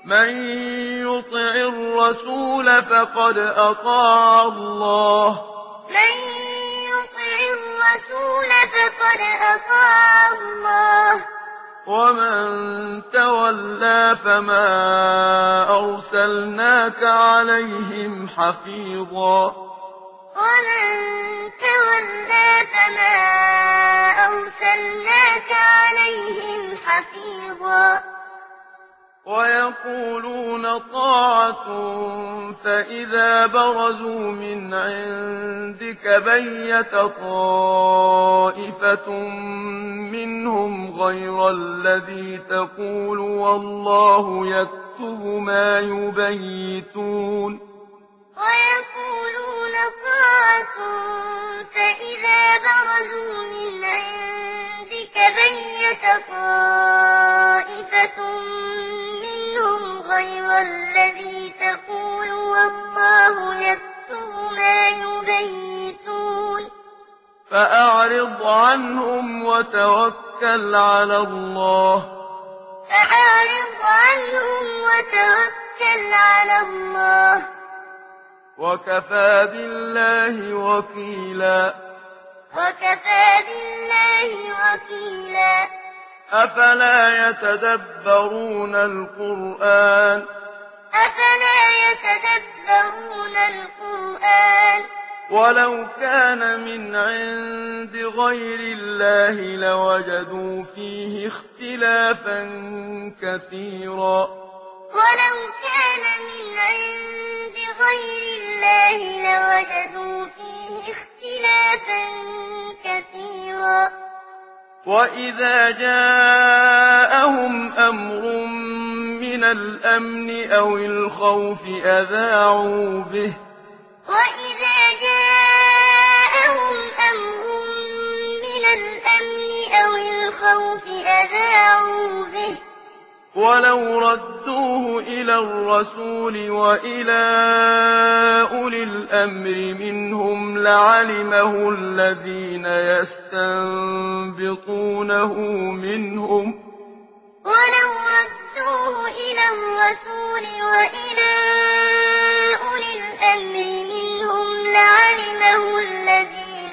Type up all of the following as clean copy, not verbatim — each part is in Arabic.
من يطع الرسول فقد أطاع الله من يطع الرسول فقد أطاع الله ومن تولى فما أرسلناك عليهم حفيظا ومن تولى فما أرسلناك عليهم حفيظا ويقولون طاعة فإذا برزوا من عندك بيت طائفة منهم غير الذي تقول والله يكتب ما يبيتون ويقولون طاعة فإذا برزوا من عندك بيت طائفة منهم غير الذي تقول والله يكتب ما يبيتون فأعرض عنهم وتوكل على الله فأعرض عنهم وتوكل على الله وكفى بالله وكيلا وكفى بالله وكيلا أفلا يتدبرون القرآن أفلا يتدبرون القرآن ولو كان من عند غير الله لوجدوا فيه اختلافا كثيرا ولو كان من عند غير الله لوجدوا فيه اختلافا كثيرا وإذا جاءهم أمر من الأمن أو الخوف أذاعوا به وإذا جاءهم أمر من الأمن أو الخوف أذاعوا به ولو ردوه إلى الرسول وإلى أولي الأمر منهم لعلمه الذين يستنبطونه منهم ولو ردوه إلى الرسول وإلى أولي الأمر منهم لعلمه الذين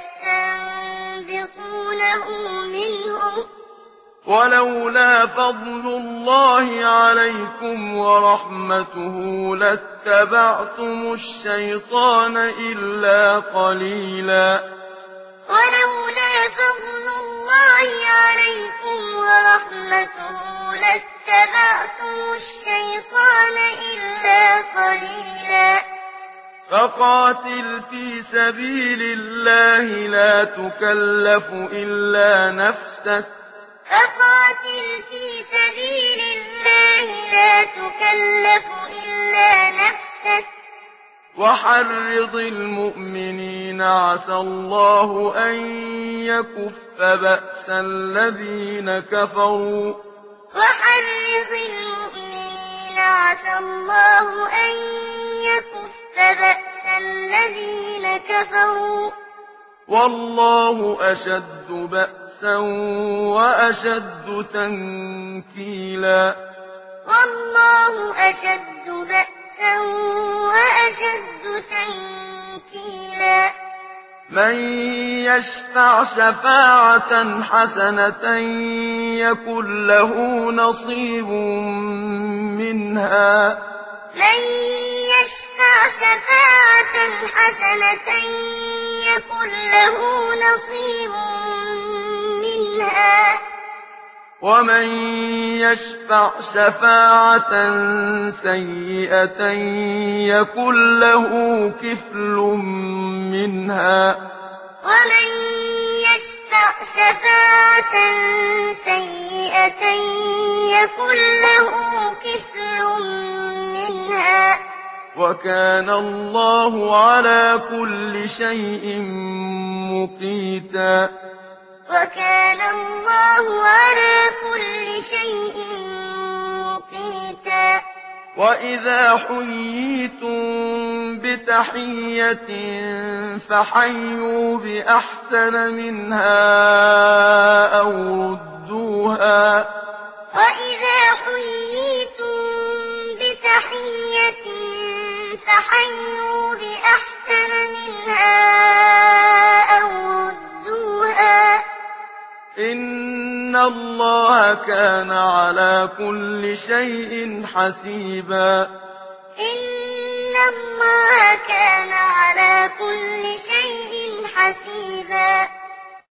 يستنبطونه منهم ولولا فضل الله عليكم ورحمته لاتبعتم الشيطان إلا قليلا ولولا فضل الله عليكم ورحمته لاتبعتم الشيطان إلا قليلا فقاتل في سبيل الله لا تكلف إلا نفسك فقاتل في سبيل الله لا تكلف إلا نفسك وحرض المؤمنين عسى الله أن يكف بأس الذين كفروا وحرض المؤمنين عسى الله أن يكف بأس الذين كفروا والله أشد بأسا وأشد تنكيلا والله أشد بأسا وأشد تنكيلا من يشفع شفاعة حسنة يكن له نصيب منها من يشفع شفاعة حسنة يكن له نصيب منها ومن يشفع شفاعة سيئة يكن له كفل منها ومن يشفع شفاعة سيئة يكن له كفل منها وكان الله على كل شيء مقيتا وكان الله على كل شيء مقيتا وإذا حييتم بتحية فحيوا بأحسن منها أو ردوها وإذا حييتم الله كان على كل شيء حسيبا إن الله كان على كل شيء حسيبا